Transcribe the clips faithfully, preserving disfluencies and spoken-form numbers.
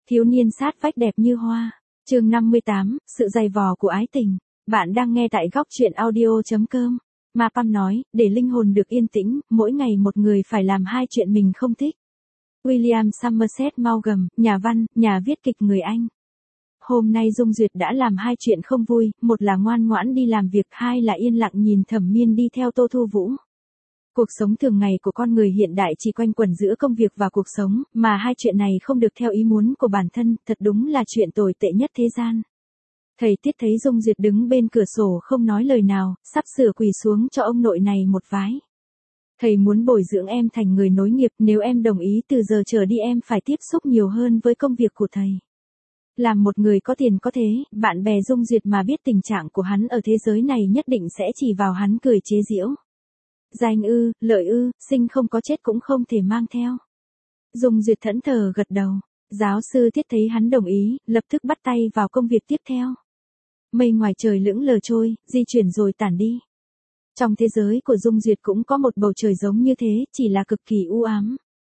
Thiếu niên sát vách đẹp như hoa. Chương năm mươi tám, sự dày vò của ái tình. Bạn đang nghe tại góc truyện audio chấm com. Ma Pam nói, để linh hồn được yên tĩnh, mỗi ngày một người phải làm hai chuyện mình không thích. William Somerset Maugham, nhà văn, nhà viết kịch người Anh. Hôm nay Dung Duyệt đã làm hai chuyện không vui, một là ngoan ngoãn đi làm việc, hai là yên lặng nhìn Thẩm Miên đi theo Tô Thu Vũ. Cuộc sống thường ngày của con người hiện đại chỉ quanh quẩn giữa công việc và cuộc sống, mà hai chuyện này không được theo ý muốn của bản thân, thật đúng là chuyện tồi tệ nhất thế gian. Thầy Tiết thấy Dung Duyệt đứng bên cửa sổ không nói lời nào, sắp sửa quỳ xuống cho ông nội này một vái. Thầy muốn bồi dưỡng em thành người nối nghiệp, nếu em đồng ý từ giờ trở đi em phải tiếp xúc nhiều hơn với công việc của thầy. Làm một người có tiền có thế, bạn bè Dung Duyệt mà biết tình trạng của hắn ở thế giới này nhất định sẽ chỉ vào hắn cười chế giễu. Danh ư, lợi ư, sinh không có chết cũng không thể mang theo. Dung Duyệt thẫn thờ gật đầu. Giáo sư Tiết thấy hắn đồng ý, lập tức bắt tay vào công việc tiếp theo. Mây ngoài trời lững lờ trôi, di chuyển rồi tản đi. Trong thế giới của Dung Duyệt cũng có một bầu trời giống như thế, chỉ là cực kỳ u ám.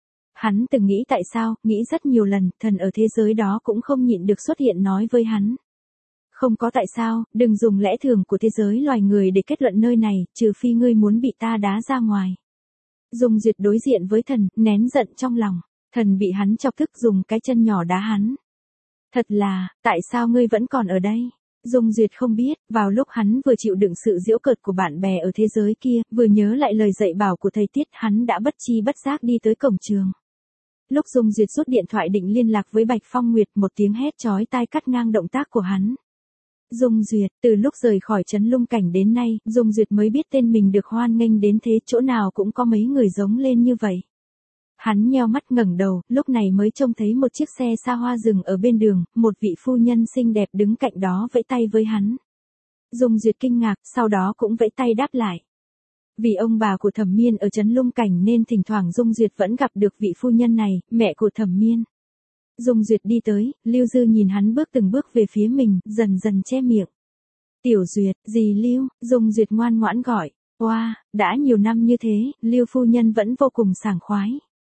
Hắn từng nghĩ tại sao, nghĩ rất nhiều lần, thần ở thế giới đó cũng không nhịn được xuất hiện nói với hắn. Không có tại sao, đừng dùng lẽ thường của thế giới loài người để kết luận nơi này, trừ phi ngươi muốn bị ta đá ra ngoài. Dung Duyệt đối diện với thần, nén giận trong lòng. Thần bị hắn chọc tức dùng cái chân nhỏ đá hắn. Thật là, tại sao ngươi vẫn còn ở đây? Dung Duyệt không biết, vào lúc hắn vừa chịu đựng sự giễu cợt của bạn bè ở thế giới kia, vừa nhớ lại lời dạy bảo của thầy Tiết, hắn đã bất chi bất giác đi tới cổng trường. Lúc Dung Duyệt rút điện thoại định liên lạc với Bạch Phong Nguyệt, một tiếng hét chói tai cắt ngang động tác của hắn. Dung Duyệt, từ lúc rời khỏi trấn Lung Cảnh đến nay, Dung Duyệt mới biết tên mình được hoan nghênh đến thế, chỗ nào cũng có mấy người giống lên như vậy. Hắn nheo mắt ngẩng đầu, lúc này mới trông thấy một chiếc xe xa hoa dừng ở bên đường, một vị phu nhân xinh đẹp đứng cạnh đó vẫy tay với hắn. Dung Duyệt kinh ngạc, sau đó cũng vẫy tay đáp lại. Vì ông bà của Thẩm Miên ở trấn Lung Cảnh nên thỉnh thoảng Dung Duyệt vẫn gặp được vị phu nhân này, mẹ của Thẩm Miên. Dung Duyệt đi tới, Lưu Dư nhìn hắn bước từng bước về phía mình, dần dần che miệng. Tiểu Duyệt, dì Lưu, Dung Duyệt ngoan ngoãn gọi. Oa, wow, đã nhiều năm như thế, Lưu phu nhân vẫn vô cùng sảng khoái.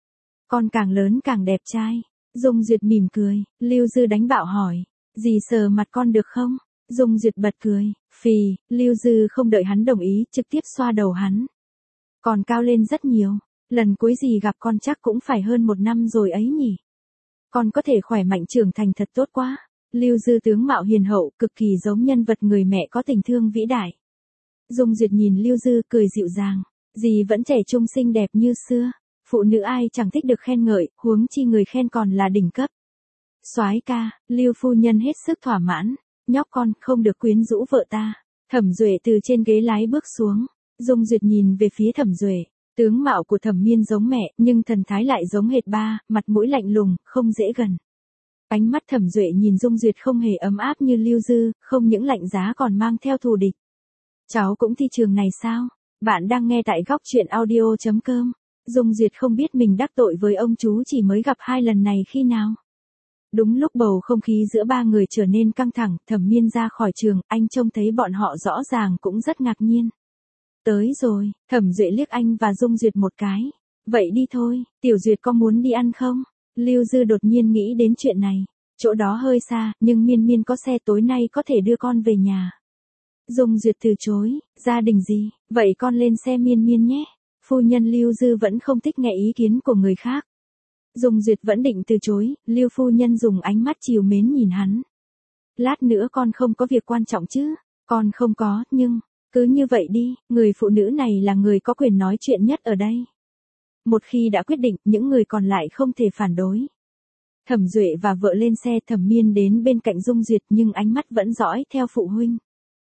Con càng lớn càng đẹp trai. Dung Duyệt mỉm cười, Lưu Dư đánh bạo hỏi. Dì sờ mặt con được không? Dung Duyệt bật cười, phì, Lưu Dư không đợi hắn đồng ý, trực tiếp xoa đầu hắn. Còn cao lên rất nhiều, lần cuối dì gặp con chắc cũng phải hơn một năm rồi ấy nhỉ. Con có thể khỏe mạnh trưởng thành thật tốt quá. Lưu Dư tướng mạo hiền hậu, cực kỳ giống nhân vật người mẹ có tình thương vĩ đại. Dung Duyệt nhìn Lưu Dư cười dịu dàng, dì vẫn trẻ trung xinh đẹp như xưa. Phụ nữ ai chẳng thích được khen ngợi, huống chi người khen còn là đỉnh cấp. Soái ca, Lưu phu nhân hết sức thỏa mãn, nhóc con không được quyến rũ vợ ta. Thẩm Duệ từ trên ghế lái bước xuống, Dung Duyệt nhìn về phía Thẩm Duệ, tướng mạo của Thẩm Miên giống mẹ, nhưng thần thái lại giống hệt ba, mặt mũi lạnh lùng, không dễ gần. Ánh mắt Thẩm Duệ nhìn Dung Duyệt không hề ấm áp như Lưu Dư, không những lạnh giá còn mang theo thù địch. Cháu cũng thi trường này sao? Bạn đang nghe tại góc truyện audio chấm com. Dung Duyệt không biết mình đắc tội với ông chú chỉ mới gặp hai lần này khi nào. Đúng lúc bầu không khí giữa ba người trở nên căng thẳng, Thẩm Miên ra khỏi trường, anh trông thấy bọn họ rõ ràng cũng rất ngạc nhiên. Tới rồi, Thẩm Duệ liếc anh và Dung Duyệt một cái. Vậy đi thôi, Tiểu Duyệt có muốn đi ăn không? Lưu Dư đột nhiên nghĩ đến chuyện này. Chỗ đó hơi xa, nhưng Miên Miên có xe tối nay có thể đưa con về nhà. Dung Duyệt từ chối, gia đình gì, vậy con lên xe Miên Miên nhé. Phu nhân Lưu Dư vẫn không thích nghe ý kiến của người khác. Dung Duyệt vẫn định từ chối, Lưu phu nhân dùng ánh mắt trìu mến nhìn hắn. Lát nữa con không có việc quan trọng chứ? Con không có, nhưng, cứ như vậy đi, người phụ nữ này là người có quyền nói chuyện nhất ở đây. Một khi đã quyết định, những người còn lại không thể phản đối. Thẩm Duệ và vợ lên xe, Thẩm Miên đến bên cạnh Dung Duyệt nhưng ánh mắt vẫn dõi theo phụ huynh.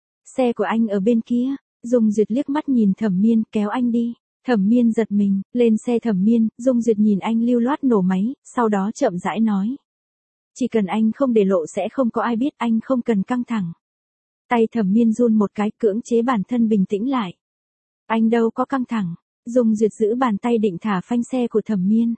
Xe của anh ở bên kia, Dung Duyệt liếc mắt nhìn Thẩm Miên kéo anh đi. Thẩm Miên giật mình, lên xe Thẩm Miên, Dung Duyệt nhìn anh lưu loát nổ máy, sau đó chậm rãi nói. Chỉ cần anh không để lộ sẽ không có ai biết, anh không cần căng thẳng. Tay Thẩm Miên run một cái, cưỡng chế bản thân bình tĩnh lại. Anh đâu có căng thẳng. Dung Duyệt giữ bàn tay định thả phanh xe của Thẩm Miên.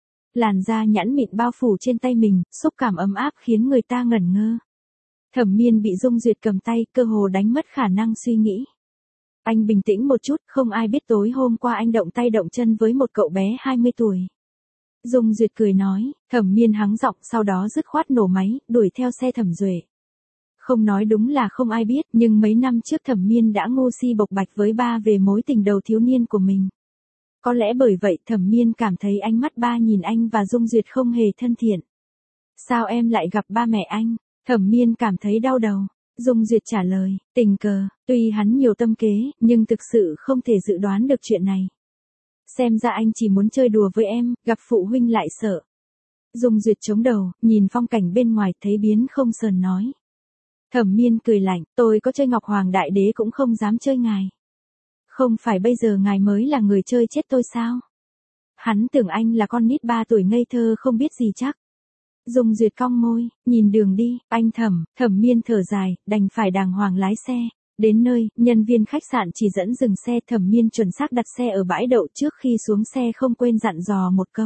Làn da nhẵn mịn bao phủ trên tay mình, xúc cảm ấm áp khiến người ta ngẩn ngơ. Thẩm Miên bị Dung Duyệt cầm tay, cơ hồ đánh mất khả năng suy nghĩ. Anh bình tĩnh một chút, không ai biết tối hôm qua anh động tay động chân với một cậu bé hai mươi tuổi. Dung Duyệt cười nói, Thẩm Miên hắng giọng sau đó dứt khoát nổ máy, đuổi theo xe Thẩm Duệ. Không nói đúng là không ai biết, nhưng mấy năm trước Thẩm Miên đã ngu si bộc bạch với ba về mối tình đầu thiếu niên của mình. Có lẽ bởi vậy Thẩm Miên cảm thấy ánh mắt ba nhìn anh và Dung Duyệt không hề thân thiện. Sao em lại gặp ba mẹ anh? Thẩm Miên cảm thấy đau đầu. Dung Duyệt trả lời, tình cờ, tuy hắn nhiều tâm kế, nhưng thực sự không thể dự đoán được chuyện này. Xem ra anh chỉ muốn chơi đùa với em, gặp phụ huynh lại sợ. Dung Duyệt chống đầu, nhìn phong cảnh bên ngoài thấy biến không sờn nói. Thẩm Miên cười lạnh, tôi có chơi Ngọc Hoàng Đại Đế cũng không dám chơi ngài. Không phải bây giờ ngài mới là người chơi chết tôi sao? Hắn tưởng anh là con nít ba tuổi ngây thơ không biết gì chắc. Dung Duyệt cong môi, nhìn đường đi, anh Thẩm, Thẩm Miên thở dài, đành phải đàng hoàng lái xe. Đến nơi, nhân viên khách sạn chỉ dẫn dừng xe. Thẩm Miên chuẩn xác đặt xe ở bãi đậu, trước khi xuống xe không quên dặn dò một câu.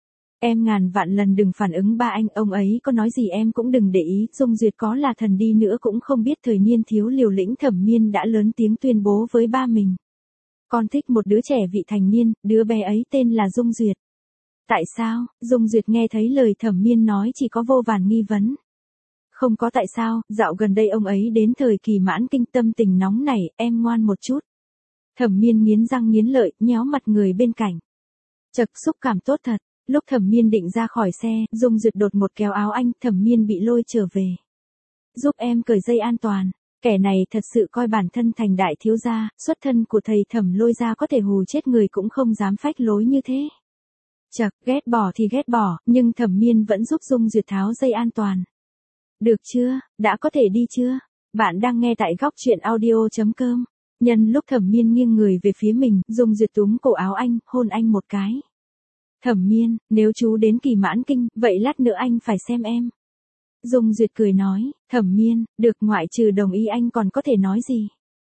Em ngàn vạn lần đừng phản ứng ba anh, ông ấy có nói gì em cũng đừng để ý. Dung Duyệt có là thần đi nữa cũng không biết thời niên thiếu liều lĩnh. Thẩm Miên đã lớn tiếng tuyên bố với ba mình. Con thích một đứa trẻ vị thành niên, đứa bé ấy tên là Dung Duyệt. Tại sao? Dung Duyệt nghe thấy lời Thẩm Miên nói chỉ có vô vàn nghi vấn. Không có tại sao, dạo gần đây ông ấy đến thời kỳ mãn kinh, tâm tình nóng nảy, em ngoan một chút. Thẩm Miên nghiến răng nghiến lợi, nhéo mặt người bên cạnh. Chật, xúc cảm tốt thật. Lúc Thẩm Miên định ra khỏi xe, Dung Duyệt đột một kéo áo anh, Thẩm Miên bị lôi trở về. Giúp em cởi dây an toàn. Kẻ này thật sự coi bản thân thành đại thiếu gia, xuất thân của thầy Thẩm Lôi gia có thể hù chết người cũng không dám phách lối như thế. Chật, ghét bỏ thì ghét bỏ, nhưng Thẩm Miên vẫn giúp Dung Duyệt tháo dây an toàn. Được chưa, đã có thể đi chưa? Bạn đang nghe tại góc truyện audio chấm com. Nhân lúc Thẩm Miên nghiêng người về phía mình, Dung Duyệt túm cổ áo anh, hôn anh một cái. Thẩm Miên, nếu chú đến kỳ mãn kinh, vậy lát nữa anh phải xem em. Dung Duyệt cười nói, Thẩm Miên, được, ngoại trừ đồng ý anh còn có thể nói gì.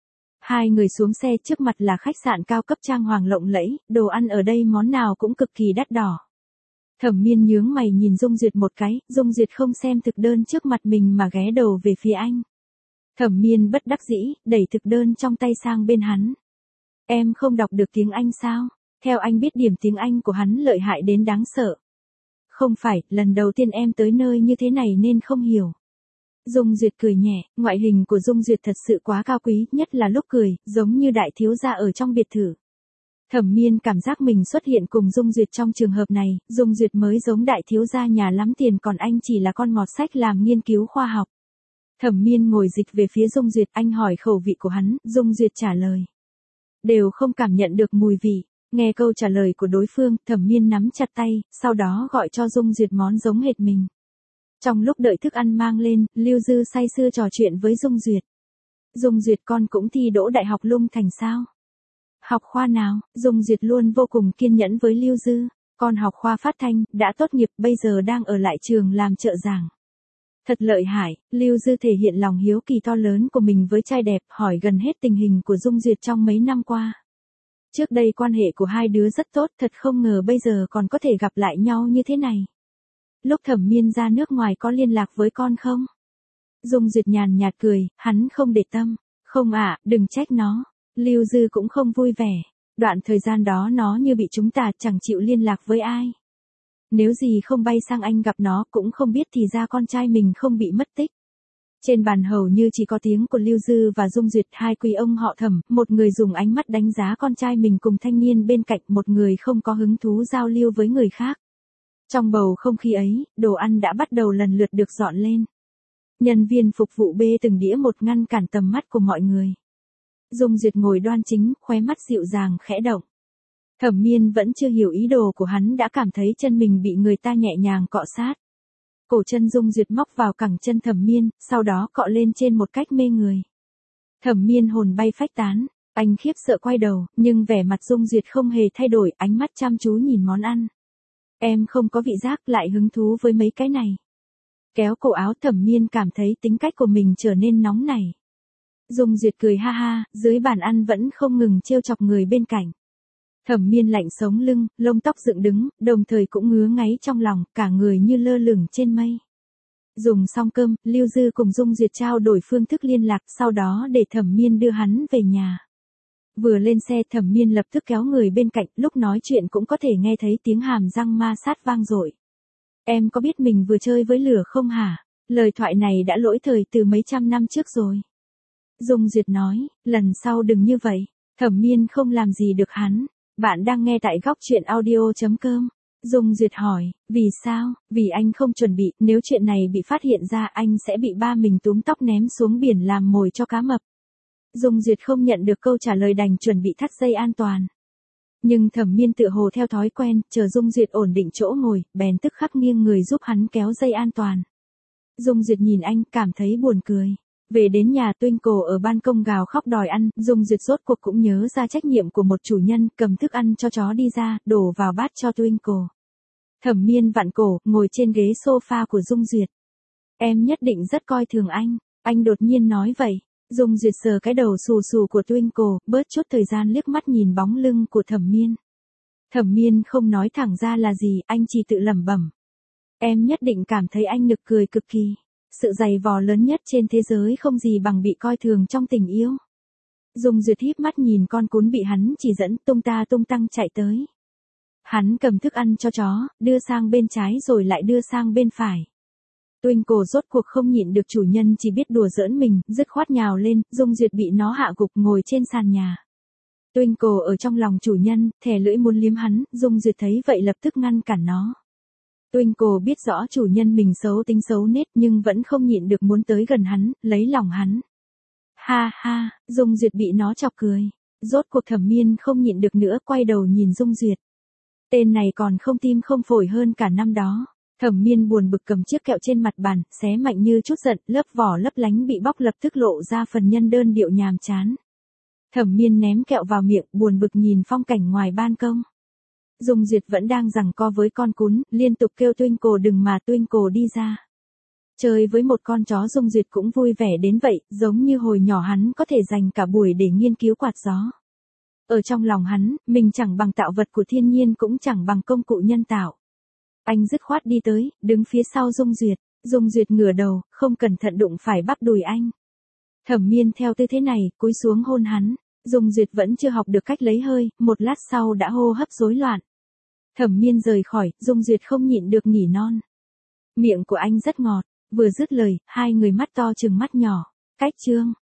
Hai người xuống xe, trước mặt là khách sạn cao cấp trang hoàng lộng lẫy, đồ ăn ở đây món nào cũng cực kỳ đắt đỏ. Thẩm Miên nhướng mày nhìn Dung Duyệt một cái, Dung Duyệt không xem thực đơn trước mặt mình mà ghé đầu về phía anh. Thẩm Miên bất đắc dĩ, đẩy thực đơn trong tay sang bên hắn. Em không đọc được tiếng Anh sao? Theo anh biết điểm tiếng Anh của hắn lợi hại đến đáng sợ. Không phải, lần đầu tiên em tới nơi như thế này nên không hiểu. Dung Duyệt cười nhẹ, ngoại hình của Dung Duyệt thật sự quá cao quý, nhất là lúc cười, giống như đại thiếu gia ở trong biệt thự. Thẩm Miên cảm giác mình xuất hiện cùng Dung Duyệt trong trường hợp này, Dung Duyệt mới giống đại thiếu gia nhà lắm tiền còn anh chỉ là con mọt sách làm nghiên cứu khoa học. Thẩm Miên ngồi dịch về phía Dung Duyệt, anh hỏi khẩu vị của hắn, Dung Duyệt trả lời. Đều không cảm nhận được mùi vị. Nghe câu trả lời của đối phương, Thẩm Miên nắm chặt tay, sau đó gọi cho Dung Duyệt món giống hệt mình. Trong lúc đợi thức ăn mang lên, Lưu Dư say sưa trò chuyện với Dung Duyệt. Dung Duyệt, con cũng thi đỗ đại học Lung Thành sao? Học khoa nào? Dung Duyệt luôn vô cùng kiên nhẫn với Lưu Dư. Con học khoa phát thanh, đã tốt nghiệp, bây giờ đang ở lại trường làm trợ giảng. Thật lợi hại. Lưu Dư thể hiện lòng hiếu kỳ to lớn của mình với trai đẹp, hỏi gần hết tình hình của Dung Duyệt trong mấy năm qua. Trước đây quan hệ của hai đứa rất tốt, thật không ngờ bây giờ còn có thể gặp lại nhau như thế này. Lúc Thẩm Miên ra nước ngoài có liên lạc với con không? Dung Duyệt nhàn nhạt cười, hắn không để tâm. Không ạ, đừng trách nó. Lưu Dư cũng không vui vẻ. Đoạn thời gian đó nó như bị chúng ta, chẳng chịu liên lạc với ai. Nếu gì không bay sang Anh gặp nó, cũng không biết thì ra con trai mình không bị mất tích. Trên bàn hầu như chỉ có tiếng của Lưu Dư và Dung Duyệt, hai quý ông họ Thẩm, một người dùng ánh mắt đánh giá con trai mình cùng thanh niên bên cạnh, một người không có hứng thú giao lưu với người khác. Trong bầu không khí ấy, đồ ăn đã bắt đầu lần lượt được dọn lên. Nhân viên phục vụ bê từng đĩa một ngăn cản tầm mắt của mọi người. Dung Duyệt ngồi đoan chính, khóe mắt dịu dàng khẽ động. Thẩm Miên vẫn chưa hiểu ý đồ của hắn đã cảm thấy chân mình bị người ta nhẹ nhàng cọ sát. Cổ chân Dung Duyệt móc vào cẳng chân Thẩm Miên, sau đó cọ lên trên một cách mê người. Thẩm Miên hồn bay phách tán, anh khiếp sợ quay đầu, nhưng vẻ mặt Dung Duyệt không hề thay đổi, ánh mắt chăm chú nhìn món ăn. Em không có vị giác, lại hứng thú với mấy cái này. Kéo cổ áo, Thẩm Miên cảm thấy tính cách của mình trở nên nóng nảy. Dung Duyệt cười ha ha, dưới bàn ăn vẫn không ngừng trêu chọc người bên cạnh. Thẩm Miên lạnh sống lưng, lông tóc dựng đứng, đồng thời cũng ngứa ngáy trong lòng, cả người như lơ lửng trên mây. Dùng xong cơm, Lưu Dư cùng Dung Duyệt trao đổi phương thức liên lạc, sau đó để Thẩm Miên đưa hắn về nhà. Vừa lên xe Thẩm Miên lập tức kéo người bên cạnh, lúc nói chuyện cũng có thể nghe thấy tiếng hàm răng ma sát vang dội. Em có biết mình vừa chơi với lửa không hả? Lời thoại này đã lỗi thời từ mấy trăm năm trước rồi. Dung Duyệt nói, lần sau đừng như vậy. Thẩm Miên không làm gì được hắn. Bạn đang nghe tại góc chuyện audio chấm com. Dung Duyệt hỏi, vì sao? Vì anh không chuẩn bị, nếu chuyện này bị phát hiện ra anh sẽ bị ba mình túm tóc ném xuống biển làm mồi cho cá mập. Dung Duyệt không nhận được câu trả lời đành chuẩn bị thắt dây an toàn. Nhưng Thẩm Miên tựa hồ theo thói quen, chờ Dung Duyệt ổn định chỗ ngồi, bèn tức khắc nghiêng người giúp hắn kéo dây an toàn. Dung Duyệt nhìn anh, cảm thấy buồn cười. Về đến nhà Twinkle ở ban công gào khóc đòi ăn, Dung Duyệt rốt cuộc cũng nhớ ra trách nhiệm của một chủ nhân, cầm thức ăn cho chó đi ra, đổ vào bát cho Twinkle. Thẩm Miên vặn cổ, ngồi trên ghế sofa của Dung Duyệt. Em nhất định rất coi thường anh, anh đột nhiên nói vậy. Dung Duyệt sờ cái đầu xù xù của Twinkle, bớt chút thời gian liếc mắt nhìn bóng lưng của Thẩm Miên. Thẩm Miên không nói thẳng ra là gì, anh chỉ tự lẩm bẩm. Em nhất định cảm thấy anh nực cười cực kỳ. Sự dày vò lớn nhất trên thế giới không gì bằng bị coi thường trong tình yêu. Dung Duyệt híp mắt nhìn con cún bị hắn chỉ dẫn tung ta tung tăng chạy tới. Hắn cầm thức ăn cho chó, đưa sang bên trái rồi lại đưa sang bên phải. Twinkle rốt cuộc không nhịn được chủ nhân chỉ biết đùa giỡn mình, dứt khoát nhào lên, Dung Duyệt bị nó hạ gục ngồi trên sàn nhà. Twinkle ở trong lòng chủ nhân, thè lưỡi muốn liếm hắn, Dung Duyệt thấy vậy lập tức ngăn cản nó. Twinkle biết rõ chủ nhân mình xấu tính xấu nết nhưng vẫn không nhịn được muốn tới gần hắn, lấy lòng hắn. Ha ha, Dung Duyệt bị nó chọc cười. Rốt cuộc Thẩm Miên không nhịn được nữa, quay đầu nhìn Dung Duyệt. Tên này còn không tim không phổi hơn cả năm đó. Thẩm Miên buồn bực cầm chiếc kẹo trên mặt bàn, xé mạnh như chút giận, lớp vỏ lấp lánh bị bóc lập tức lộ ra phần nhân đơn điệu nhàm chán. Thẩm Miên ném kẹo vào miệng, buồn bực nhìn phong cảnh ngoài ban công. Dung Duyệt vẫn đang giằng co với con cún, liên tục kêu Twinkle đừng mà Twinkle đi ra. Chơi với một con chó Dung Duyệt cũng vui vẻ đến vậy, giống như hồi nhỏ hắn có thể dành cả buổi để nghiên cứu quạt gió. Ở trong lòng hắn, mình chẳng bằng tạo vật của thiên nhiên cũng chẳng bằng công cụ nhân tạo. Anh dứt khoát đi tới, đứng phía sau Dung Duyệt. Dung Duyệt ngửa đầu, không cẩn thận đụng phải bắp đùi anh. Thẩm Miên theo tư thế này, cúi xuống hôn hắn. Dung Duyệt vẫn chưa học được cách lấy hơi, một lát sau đã hô hấp rối loạn. Thẩm Miên rời khỏi, Dung Duyệt không nhịn được nỉ non. Miệng của anh rất ngọt, vừa dứt lời, hai người mắt to trừng mắt nhỏ. Cách chương.